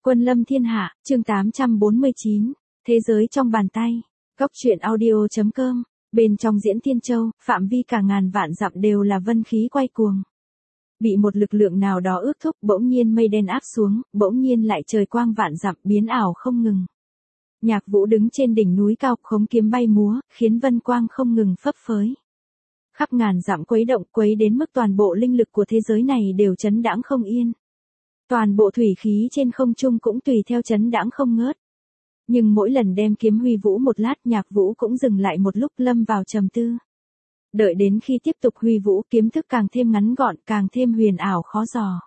Quân lâm thiên hạ, chương 849, Thế giới trong bàn tay. Góc truyện audio.com. Bên trong Diễn Tiên Châu, phạm vi cả ngàn vạn dặm đều là vân khí quay cuồng. Bị một lực lượng nào đó ước thúc, bỗng nhiên mây đen áp xuống, bỗng nhiên lại trời quang vạn dặm, biến ảo không ngừng. Nhạc Vũ đứng trên đỉnh núi cao, khống kiếm bay múa, khiến vân quang không ngừng phấp phới. Khắp ngàn dặm quấy động, quấy đến mức toàn bộ linh lực của thế giới này đều chấn đãng không yên. Toàn bộ thủy khí trên không trung cũng tùy theo chấn đãng không ngớt. Nhưng mỗi lần đem kiếm huy vũ một lát, Nhạc Vũ cũng dừng lại một lúc, lâm vào trầm tư. Đợi đến khi tiếp tục huy vũ, kiếm thức càng thêm ngắn gọn, càng thêm huyền ảo khó dò.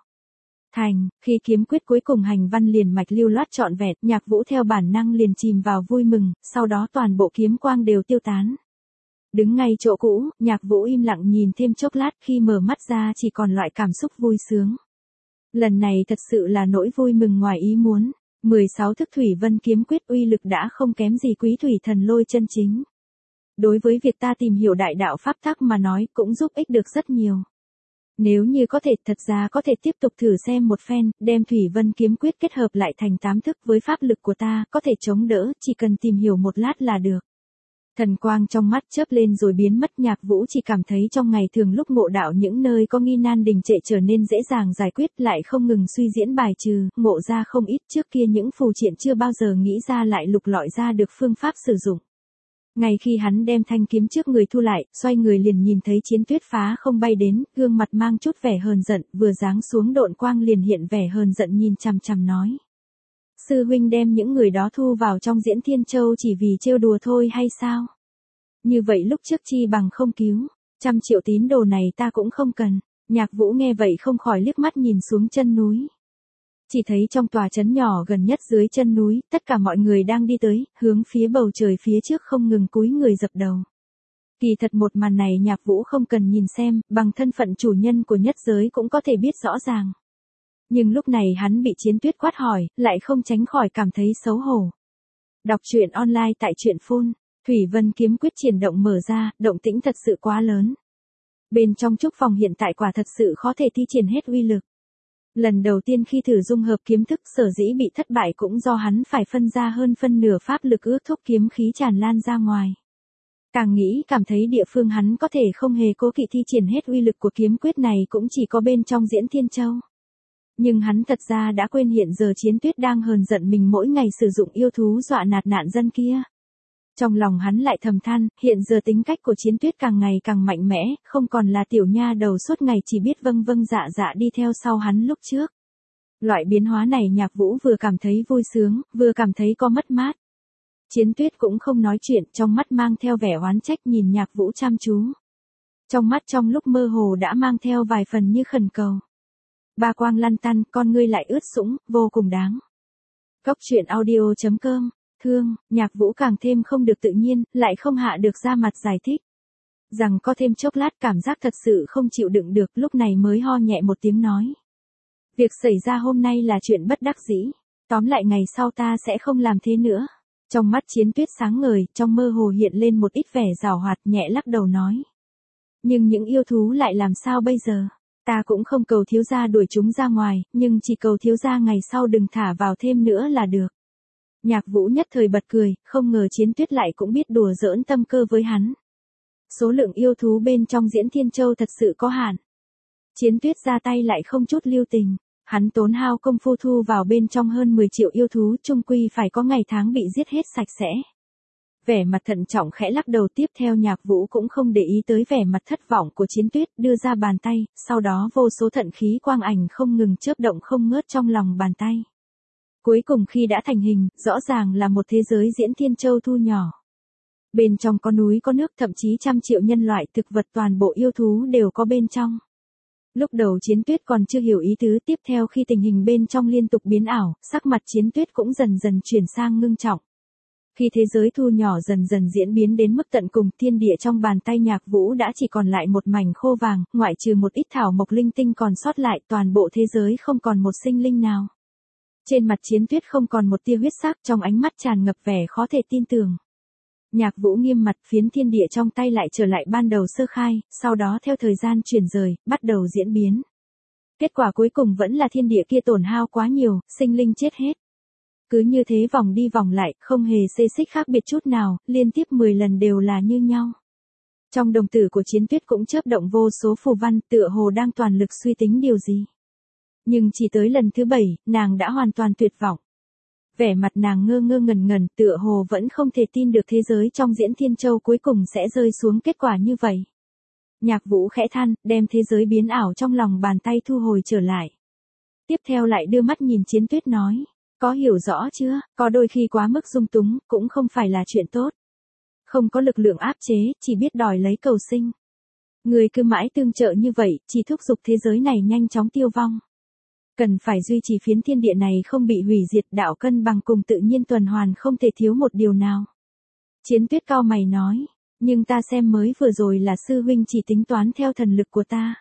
Khi kiếm quyết cuối cùng hành văn liền mạch lưu loát trọn vẹn, Nhạc Vũ theo bản năng liền chìm vào vui mừng, sau đó toàn bộ kiếm quang đều tiêu tán. Đứng ngay chỗ cũ, Nhạc Vũ im lặng nhìn thêm chốc lát, khi mở mắt ra chỉ còn loại cảm xúc vui sướng. Lần này thật sự là nỗi vui mừng ngoài ý muốn. 16 thức thủy vân kiếm quyết uy lực đã không kém gì quý thủy thần lôi chân chính. Đối với việc ta tìm hiểu đại đạo pháp tắc mà nói cũng giúp ích được rất nhiều. Nếu như có thể, thật ra có thể tiếp tục thử xem một phen, đem thủy vân kiếm quyết kết hợp lại thành 8 thức với pháp lực của ta, có thể chống đỡ, chỉ cần tìm hiểu một lát là được. Thần quang trong mắt chớp lên rồi biến mất. Nhạc Vũ chỉ cảm thấy trong ngày thường lúc ngộ đạo những nơi có nghi nan đình trệ trở nên dễ dàng giải quyết, lại không ngừng suy diễn bài trừ, ngộ ra không ít. Trước kia những phù triện chưa bao giờ nghĩ ra lại lục lọi ra được phương pháp sử dụng. Ngay khi hắn đem thanh kiếm trước người thu lại, xoay người liền nhìn thấy Chiến Tuyết phá không bay đến, gương mặt mang chút vẻ hờn giận, vừa giáng xuống độn quang liền hiện vẻ hờn giận nhìn chằm chằm nói. Sư huynh đem những người đó thu vào trong Diễn Thiên Châu chỉ vì trêu đùa thôi hay sao? Như vậy lúc trước chi bằng không cứu, 100 triệu tín đồ này ta cũng không cần. Nhạc Vũ nghe vậy không khỏi liếc mắt nhìn xuống chân núi. Chỉ thấy trong tòa trấn nhỏ gần nhất dưới chân núi, tất cả mọi người đang đi tới, hướng phía bầu trời phía trước không ngừng cúi người dập đầu. Kỳ thật một màn này Nhạc Vũ không cần nhìn xem, bằng thân phận chủ nhân của nhất giới cũng có thể biết rõ ràng. Nhưng lúc này hắn bị Chiến Tuyết quát hỏi, lại không tránh khỏi cảm thấy xấu hổ. Đọc truyện online tại truyện phone. Thủy vân kiếm quyết triển động mở ra, động tĩnh thật sự quá lớn. Bên trong trúc phòng hiện tại quả thật sự khó thể thi triển hết uy lực. Lần đầu tiên khi thử dung hợp kiếm thức sở dĩ bị thất bại cũng do hắn phải phân ra hơn phân nửa pháp lực ước thúc kiếm khí tràn lan ra ngoài. Càng nghĩ cảm thấy địa phương hắn có thể không hề cố kỵ thi triển hết uy lực của kiếm quyết này cũng chỉ có bên trong Diễn Thiên Châu. Nhưng hắn thật ra đã quên hiện giờ Chiến Tuyết đang hờn giận mình mỗi ngày sử dụng yêu thú dọa nạt nạn dân kia. Trong lòng hắn lại thầm than, hiện giờ tính cách của Chiến Tuyết càng ngày càng mạnh mẽ, không còn là tiểu nha đầu suốt ngày chỉ biết vâng vâng dạ dạ đi theo sau hắn lúc trước. Loại biến hóa này Nhạc Vũ vừa cảm thấy vui sướng, vừa cảm thấy có mất mát. Chiến Tuyết cũng không nói chuyện, trong mắt mang theo vẻ oán trách nhìn Nhạc Vũ chăm chú. Trong mắt trong lúc mơ hồ đã mang theo vài phần như khẩn cầu. Ba quang lăn tăn, con ngươi lại ướt sũng, vô cùng đáng. Góc truyện audio.com. Nhạc Vũ càng thêm không được tự nhiên, lại không hạ được ra mặt giải thích. Rằng có thêm chốc lát cảm giác thật sự không chịu đựng được, lúc này mới ho nhẹ một tiếng nói. Việc xảy ra hôm nay là chuyện bất đắc dĩ, tóm lại ngày sau ta sẽ không làm thế nữa. Trong mắt Chiến Tuyết sáng ngời, trong mơ hồ hiện lên một ít vẻ giảo hoạt, nhẹ lắc đầu nói. Nhưng những yêu thú lại làm sao bây giờ? Ta cũng không cầu thiếu gia đuổi chúng ra ngoài, nhưng chỉ cầu thiếu gia ngày sau đừng thả vào thêm nữa là được. Nhạc Vũ nhất thời bật cười, không ngờ Chiến Tuyết lại cũng biết đùa giỡn tâm cơ với hắn. Số lượng yêu thú bên trong Diễn Thiên Châu thật sự có hạn. Chiến Tuyết ra tay lại không chút lưu tình, hắn tốn hao công phu thu vào bên trong hơn 10 triệu yêu thú, chung quy phải có ngày tháng bị giết hết sạch sẽ. Vẻ mặt thận trọng khẽ lắc đầu, tiếp theo Nhạc Vũ cũng không để ý tới vẻ mặt thất vọng của Chiến Tuyết, đưa ra bàn tay, sau đó vô số thận khí quang ảnh không ngừng chớp động không ngớt trong lòng bàn tay. Cuối cùng khi đã thành hình, rõ ràng là một thế giới Diễn Thiên Châu thu nhỏ. Bên trong có núi có nước, thậm chí 100 triệu nhân loại thực vật, toàn bộ yêu thú đều có bên trong. Lúc đầu Chiến Tuyết còn chưa hiểu ý tứ, tiếp theo khi tình hình bên trong liên tục biến ảo, sắc mặt Chiến Tuyết cũng dần dần chuyển sang ngưng trọng. Khi thế giới thu nhỏ dần dần diễn biến đến mức tận cùng, thiên địa trong bàn tay Nhạc Vũ đã chỉ còn lại một mảnh khô vàng, ngoại trừ một ít thảo mộc linh tinh còn sót lại, toàn bộ thế giới không còn một sinh linh nào. Trên mặt Chiến Tuyết không còn một tia huyết sắc, trong ánh mắt tràn ngập vẻ khó thể tin tưởng. Nhạc Vũ nghiêm mặt, phiến thiên địa trong tay lại trở lại ban đầu sơ khai, sau đó theo thời gian chuyển rời, bắt đầu diễn biến. Kết quả cuối cùng vẫn là thiên địa kia tổn hao quá nhiều, sinh linh chết hết. Cứ như thế vòng đi vòng lại, không hề xê xích khác biệt chút nào, liên tiếp 10 lần đều là như nhau. Trong đồng tử của Chiến Tuyết cũng chớp động vô số phù văn, tựa hồ đang toàn lực suy tính điều gì. Nhưng chỉ tới lần thứ 7, nàng đã hoàn toàn tuyệt vọng. Vẻ mặt nàng ngơ ngơ ngẩn ngẩn, tựa hồ vẫn không thể tin được thế giới trong Diễn Thiên Châu cuối cùng sẽ rơi xuống kết quả như vậy. Nhạc Vũ khẽ than, đem thế giới biến ảo trong lòng bàn tay thu hồi trở lại. Tiếp theo lại đưa mắt nhìn Chiến Tuyết nói, có hiểu rõ chưa, có đôi khi quá mức dung túng, cũng không phải là chuyện tốt. Không có lực lượng áp chế, chỉ biết đòi lấy cầu sinh. Người cứ mãi tương trợ như vậy, chỉ thúc giục thế giới này nhanh chóng tiêu vong. Cần phải duy trì phiến thiên địa này không bị hủy diệt, đạo cân bằng cùng tự nhiên tuần hoàn không thể thiếu một điều nào. Chiến Tuyết cau mày nói, nhưng ta xem mới vừa rồi là sư huynh chỉ tính toán theo thần lực của ta.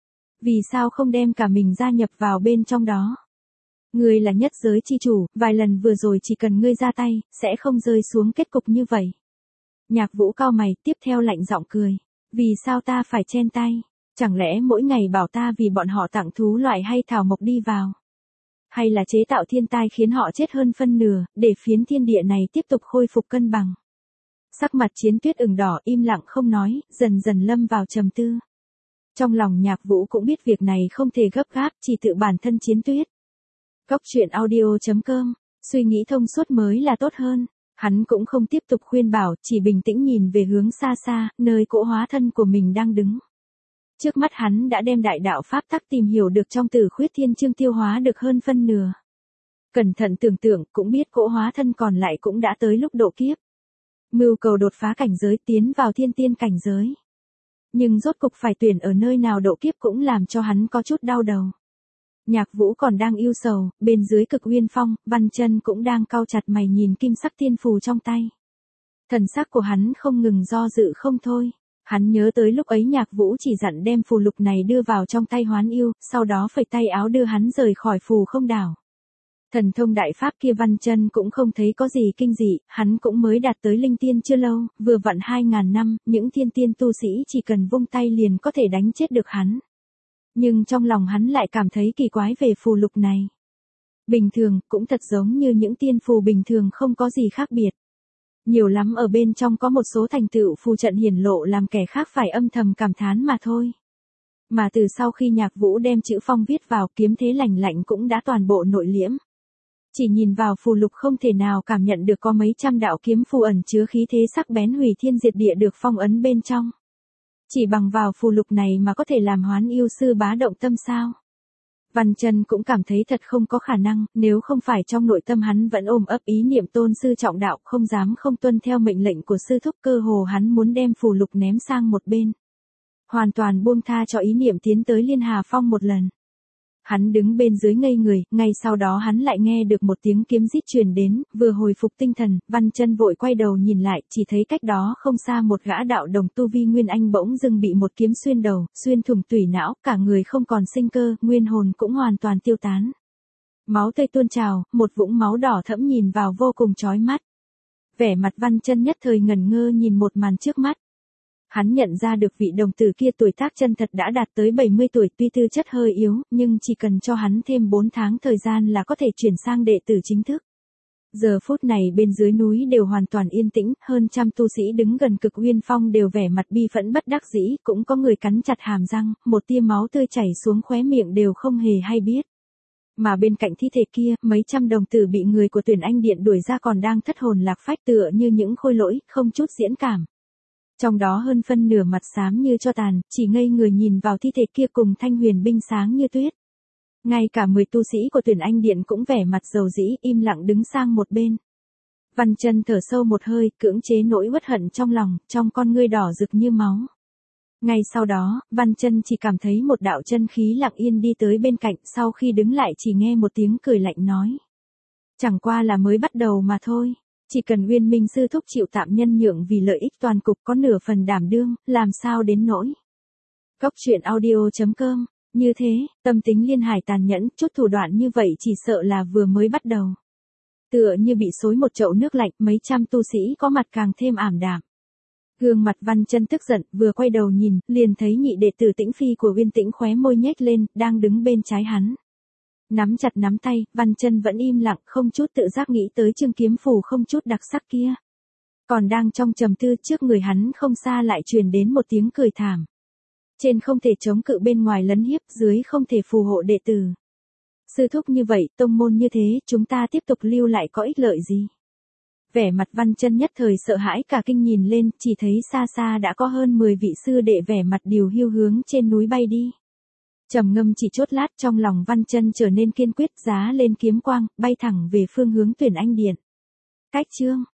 Vì sao không đem cả mình gia nhập vào bên trong đó? Ngươi là nhất giới chi chủ, vài lần vừa rồi chỉ cần ngươi ra tay, sẽ không rơi xuống kết cục như vậy. Nhạc Vũ cau mày, tiếp theo lạnh giọng cười. Vì sao ta phải chen tay? Chẳng lẽ mỗi ngày bảo ta vì bọn họ tặng thú loại hay thảo mộc đi vào? Hay là chế tạo thiên tai khiến họ chết hơn phân nửa, để phiến thiên địa này tiếp tục khôi phục cân bằng? Sắc mặt Chiến Tuyết ửng đỏ im lặng không nói, dần dần lâm vào trầm tư. Trong lòng Nhạc Vũ cũng biết việc này không thể gấp gáp, chỉ tự bản thân Chiến Tuyết. Góc truyện audio.com, suy nghĩ thông suốt mới là tốt hơn. Hắn cũng không tiếp tục khuyên bảo, chỉ bình tĩnh nhìn về hướng xa xa, nơi cỗ hóa thân của mình đang đứng. Trước mắt hắn đã đem đại đạo pháp tắc tìm hiểu được trong Tử Khuyết Thiên Chương tiêu hóa được hơn phân nửa. Cẩn thận tưởng tượng, cũng biết cỗ hóa thân còn lại cũng đã tới lúc độ kiếp. Mưu cầu đột phá cảnh giới tiến vào thiên tiên cảnh giới. Nhưng rốt cục phải tuyển ở nơi nào độ kiếp cũng làm cho hắn có chút đau đầu. Nhạc Vũ còn đang ưu sầu, bên dưới Cực Uyên Phong, Văn Chân cũng đang cau chặt mày nhìn kim sắc tiên phù trong tay. Thần sắc của hắn không ngừng do dự không thôi. Hắn nhớ tới lúc ấy Nhạc Vũ chỉ dặn đem phù lục này đưa vào trong tay Hoán Yêu, sau đó phẩy tay áo đưa hắn rời khỏi phù không đảo. Thần thông đại pháp kia Văn Chân cũng không thấy có gì kinh dị, hắn cũng mới đạt tới linh tiên chưa lâu, vừa vặn 2000 năm, những thiên tiên tu sĩ chỉ cần vung tay liền có thể đánh chết được hắn. Nhưng trong lòng hắn lại cảm thấy kỳ quái về phù lục này. Bình thường, cũng thật giống như những tiên phù bình thường không có gì khác biệt. Nhiều lắm ở bên trong có một số thành tựu phù trận hiển lộ làm kẻ khác phải âm thầm cảm thán mà thôi. Mà từ sau khi Nhạc Vũ đem chữ phong viết vào, kiếm thế lạnh lạnh cũng đã toàn bộ nội liễm. Chỉ nhìn vào phù lục không thể nào cảm nhận được có mấy trăm đạo kiếm phù ẩn chứa khí thế sắc bén hủy thiên diệt địa được phong ấn bên trong. Chỉ bằng vào phù lục này mà có thể làm Hoán Yêu sư bá động tâm sao? Văn Chân cũng cảm thấy thật không có khả năng, nếu không phải trong nội tâm hắn vẫn ôm ấp ý niệm tôn sư trọng đạo, không dám không tuân theo mệnh lệnh của sư thúc, cơ hồ hắn muốn đem phù lục ném sang một bên. Hoàn toàn buông tha cho ý niệm tiến tới Liên Hà Phong một lần. Hắn đứng bên dưới ngây người, ngay sau đó hắn lại nghe được một tiếng kiếm rít truyền đến, vừa hồi phục tinh thần, Văn Chân vội quay đầu nhìn lại, chỉ thấy cách đó không xa một gã đạo đồng tu vi Nguyên Anh bỗng dưng bị một kiếm xuyên đầu, xuyên thủng tủy não, cả người không còn sinh cơ, nguyên hồn cũng hoàn toàn tiêu tán. Máu tươi tuôn trào, một vũng máu đỏ thẫm nhìn vào vô cùng chói mắt. Vẻ mặt Văn Chân nhất thời ngẩn ngơ nhìn một màn trước mắt. Hắn nhận ra được vị đồng tử kia tuổi tác chân thật đã đạt tới 70 tuổi, tuy tư chất hơi yếu, nhưng chỉ cần cho hắn thêm 4 tháng thời gian là có thể chuyển sang đệ tử chính thức. Giờ phút này bên dưới núi đều hoàn toàn yên tĩnh, hơn trăm tu sĩ đứng gần Cực Uyên Phong đều vẻ mặt bi phẫn bất đắc dĩ, cũng có người cắn chặt hàm răng, một tia máu tươi chảy xuống khóe miệng đều không hề hay biết. Mà bên cạnh thi thể kia, mấy trăm đồng tử bị người của Tuyển Anh Điện đuổi ra còn đang thất hồn lạc phách tựa như những khôi lỗi, không chút diễn cảm. Trong đó hơn phân nửa mặt xám như tro tàn, chỉ ngây người nhìn vào thi thể kia cùng thanh huyền binh sáng như tuyết. Ngay cả 10 tu sĩ của Tuyển Anh Điện cũng vẻ mặt dầu dĩ, im lặng đứng sang một bên. Văn Chân thở sâu một hơi, cưỡng chế nỗi uất hận trong lòng, trong con ngươi đỏ rực như máu. Ngay sau đó, Văn Chân chỉ cảm thấy một đạo chân khí lặng yên đi tới bên cạnh, sau khi đứng lại chỉ nghe một tiếng cười lạnh nói. Chẳng qua là mới bắt đầu mà thôi. Chỉ cần Uyên Minh sư thúc chịu tạm nhân nhượng vì lợi ích toàn cục, có nửa phần đảm đương, làm sao đến nỗi. Góc truyện audio.com, như thế, tâm tính Liên Hải tàn nhẫn, chút thủ đoạn như vậy chỉ sợ là vừa mới bắt đầu. Tựa như bị xối một chậu nước lạnh, mấy trăm tu sĩ có mặt càng thêm ảm đạm. Gương mặt Văn Chân tức giận, vừa quay đầu nhìn, liền thấy nhị đệ tử Tĩnh Phi của Uyên Tĩnh khóe môi nhếch lên, đang đứng bên trái hắn. Nắm chặt nắm tay, Văn Chân vẫn im lặng, không chút tự giác nghĩ tới chương kiếm phù không chút đặc sắc kia. Còn đang trong trầm tư, trước người hắn không xa lại truyền đến một tiếng cười thảm. Trên không thể chống cự, bên ngoài lấn hiếp, dưới không thể phù hộ đệ tử. Sư thúc như vậy, tông môn như thế, chúng ta tiếp tục lưu lại có ích lợi gì? Vẻ mặt Văn Chân nhất thời sợ hãi cả kinh nhìn lên, chỉ thấy xa xa đã có hơn 10 vị sư đệ vẻ mặt điều hiu hướng trên núi bay đi. Trầm ngâm chỉ chốt lát, trong lòng Văn Chân trở nên kiên quyết, giá lên kiếm quang, bay thẳng về phương hướng Tuyển Anh Điện. Cách chương